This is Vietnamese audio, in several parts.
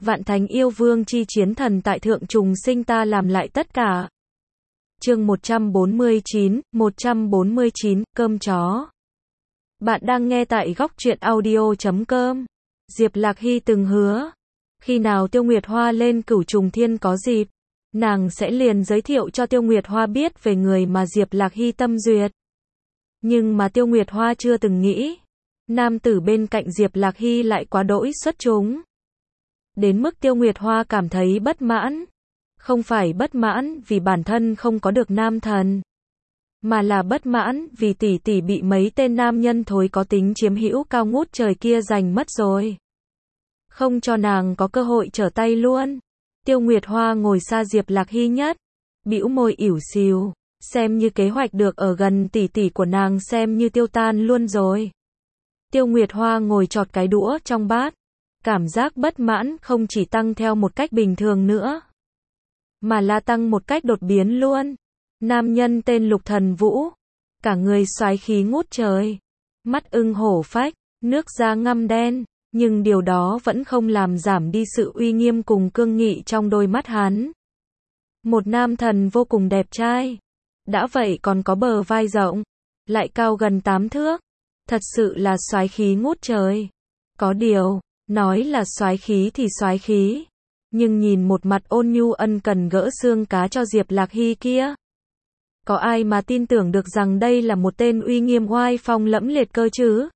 Vạn thánh yêu vương chi chiến thần tại thượng trùng sinh ta làm lại tất cả. Chương 149, cơm chó. Bạn đang nghe tại góc truyện audio.com. Diệp Lạc Hy từng hứa, khi nào Tiêu Nguyệt Hoa lên Cửu Trùng Thiên có dịp, nàng sẽ liền giới thiệu cho Tiêu Nguyệt Hoa biết về người mà Diệp Lạc Hy tâm duyệt. Nhưng mà Tiêu Nguyệt Hoa chưa từng nghĩ, nam tử bên cạnh Diệp Lạc Hy lại quá đỗi xuất chúng. Đến mức Tiêu Nguyệt Hoa cảm thấy bất mãn. Không phải bất mãn vì bản thân không có được nam thần, mà là bất mãn vì tỷ tỷ bị mấy tên nam nhân thối có tính chiếm hữu cao ngút trời kia giành mất rồi. Không cho nàng có cơ hội trở tay luôn. Tiêu Nguyệt Hoa ngồi xa Diệp Lạc Hy nhất, bĩu môi ỉu xìu, xem như kế hoạch được ở gần tỷ tỷ của nàng xem như tiêu tan luôn rồi. Tiêu Nguyệt Hoa ngồi chọt cái đũa trong bát, cảm giác bất mãn không chỉ tăng theo một cách bình thường nữa, mà là tăng một cách đột biến luôn. Nam nhân tên Lục Thần Vũ, cả người soái khí ngút trời, mắt ưng hổ phách, nước da ngăm đen, nhưng điều đó vẫn không làm giảm đi sự uy nghiêm cùng cương nghị trong đôi mắt hắn. Một nam thần vô cùng đẹp trai, đã vậy còn có bờ vai rộng, lại cao gần 8 thước, thật sự là soái khí ngút trời. Có điều, nói là soái khí thì soái khí, nhưng nhìn một mặt ôn nhu ân cần gỡ xương cá cho Diệp Lạc Hy kia, có ai mà tin tưởng được rằng đây là một tên uy nghiêm oai phong lẫm liệt cơ chứ?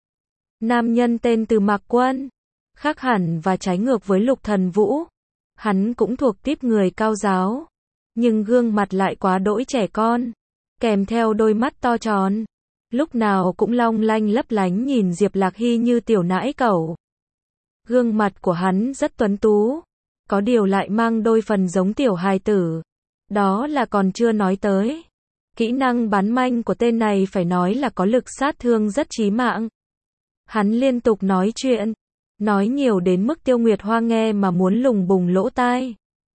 Nam nhân tên Từ Mạc Quân, khác hẳn và trái ngược với Lục Thần Vũ, hắn cũng thuộc típ người cao giáo, nhưng gương mặt lại quá đỗi trẻ con, kèm theo đôi mắt to tròn, lúc nào cũng long lanh lấp lánh nhìn Diệp Lạc Hy như tiểu nãi cẩu. Gương mặt của hắn rất tuấn tú, có điều lại mang đôi phần giống tiểu hài tử. Đó là còn chưa nói tới, kỹ năng bán manh của tên này phải nói là có lực sát thương rất chí mạng. Hắn liên tục nói chuyện, nói nhiều đến mức Tiêu Nguyệt Hoa nghe mà muốn lùng bùng lỗ tai.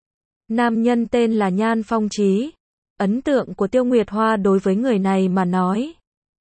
Nam nhân tên là Nhan Phong Chí. Ấn tượng của Tiêu Nguyệt Hoa đối với người này mà nói,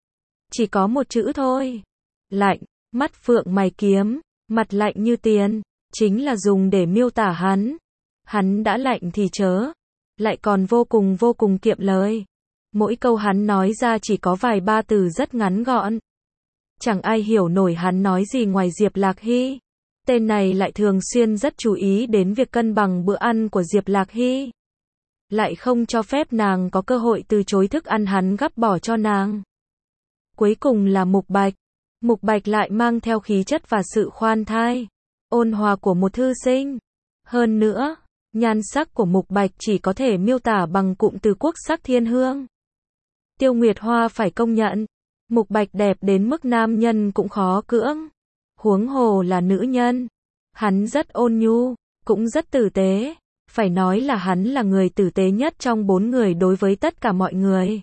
chỉ có một chữ thôi: lạnh. Mắt phượng mày kiếm, mặt lạnh như tiền, chính là dùng để miêu tả hắn. Hắn đã lạnh thì chớ, lại còn vô cùng kiệm lời. Mỗi câu hắn nói ra chỉ có vài ba từ rất ngắn gọn. Chẳng ai hiểu nổi hắn nói gì ngoài Diệp Lạc Hy. Tên này lại thường xuyên rất chú ý đến việc cân bằng bữa ăn của Diệp Lạc Hy, lại không cho phép nàng có cơ hội từ chối thức ăn hắn gắp bỏ cho nàng. Cuối cùng là Mục Bạch. Mục Bạch lại mang theo khí chất và sự khoan thai, ôn hòa của một thư sinh. Hơn nữa, nhan sắc của Mục Bạch chỉ có thể miêu tả bằng cụm từ quốc sắc thiên hương. Tiêu Nguyệt Hoa phải công nhận, Mục Bạch đẹp đến mức nam nhân cũng khó cưỡng, huống hồ là nữ nhân. Hắn rất ôn nhu, cũng rất tử tế, phải nói là hắn là người tử tế nhất trong 4 người đối với tất cả mọi người.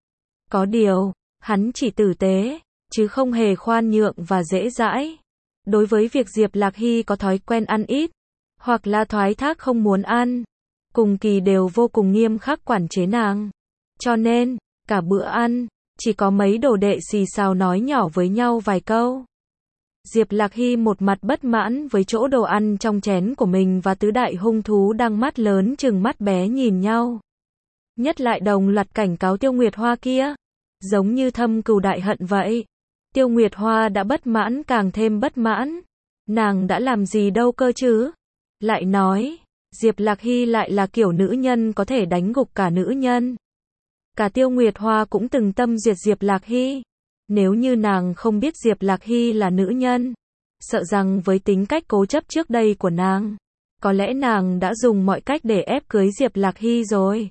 Có điều, hắn chỉ tử tế, chứ không hề khoan nhượng và dễ dãi. Đối với việc Diệp Lạc Hy có thói quen ăn ít, hoặc là thoái thác không muốn ăn, cùng kỳ đều vô cùng nghiêm khắc quản chế nàng. Cho nên, cả bữa ăn, chỉ có mấy đồ đệ xì xào nói nhỏ với nhau vài câu. Diệp Lạc Hy một mặt bất mãn với chỗ đồ ăn trong chén của mình và tứ đại hung thú đang mắt lớn chừng mắt bé nhìn nhau. Nhất lại đồng loạt cảnh cáo Tiêu Nguyệt Hoa kia, giống như thâm cừu đại hận vậy. Tiêu Nguyệt Hoa đã bất mãn càng thêm bất mãn. Nàng đã làm gì đâu cơ chứ? Lại nói, Diệp Lạc Hy lại là kiểu nữ nhân có thể đánh gục cả nữ nhân. Cả Tiêu Nguyệt Hoa cũng từng tâm duyệt Diệp Lạc Hy. Nếu như nàng không biết Diệp Lạc Hy là nữ nhân, sợ rằng với tính cách cố chấp trước đây của nàng, có lẽ nàng đã dùng mọi cách để ép cưới Diệp Lạc Hy rồi.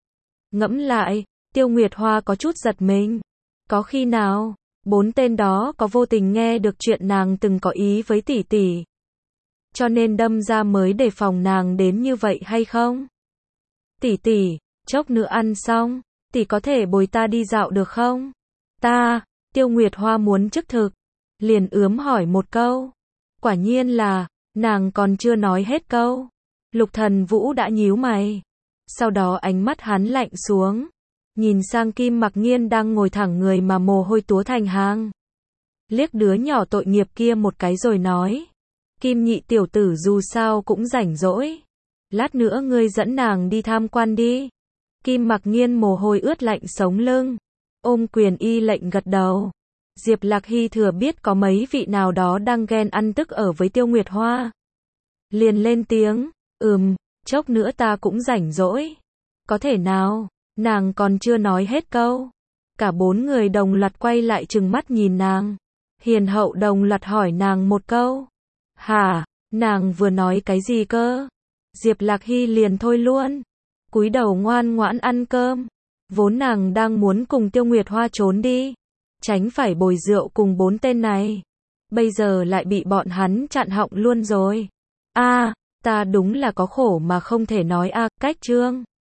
Ngẫm lại, Tiêu Nguyệt Hoa có chút giật mình. Có khi nào 4 tên đó có vô tình nghe được chuyện nàng từng có ý với tỷ tỷ, cho nên đâm ra mới đề phòng nàng đến như vậy hay không? Tỷ tỷ, chốc nữa ăn xong, tỷ có thể bồi ta đi dạo được không? Tiêu Nguyệt Hoa muốn chức thực, liền ướm hỏi một câu. Quả nhiên là, nàng còn chưa nói hết câu, Lục Thần Vũ đã nhíu mày. Sau đó ánh mắt hắn lạnh xuống, nhìn sang Kim Mặc Nghiên đang ngồi thẳng người mà mồ hôi túa thành hàng. Liếc đứa nhỏ tội nghiệp kia một cái rồi nói: Kim nhị tiểu tử dù sao cũng rảnh rỗi. Lát nữa ngươi dẫn nàng đi tham quan đi. Kim Mặc Nhiên mồ hôi ướt lạnh sống lưng. Ôm quyền y lệnh gật đầu. Diệp Lạc Hy thừa biết có mấy vị nào đó đang ghen ăn tức ở với Tiêu Nguyệt Hoa. Liền lên tiếng, chốc nữa ta cũng rảnh rỗi. Có thể nào, nàng còn chưa nói hết câu. Cả bốn người đồng loạt quay lại trừng mắt nhìn nàng. Hiền hậu đồng loạt hỏi nàng một câu. Hả, nàng vừa nói cái gì cơ? Diệp Lạc Hy liền thôi luôn. Cúi đầu ngoan ngoãn ăn cơm. Vốn nàng đang muốn cùng Tiêu Nguyệt Hoa trốn đi. Tránh phải bồi rượu cùng bốn tên này. Bây giờ lại bị bọn hắn chặn họng luôn rồi. Ta đúng là có khổ mà không thể nói cách Trương.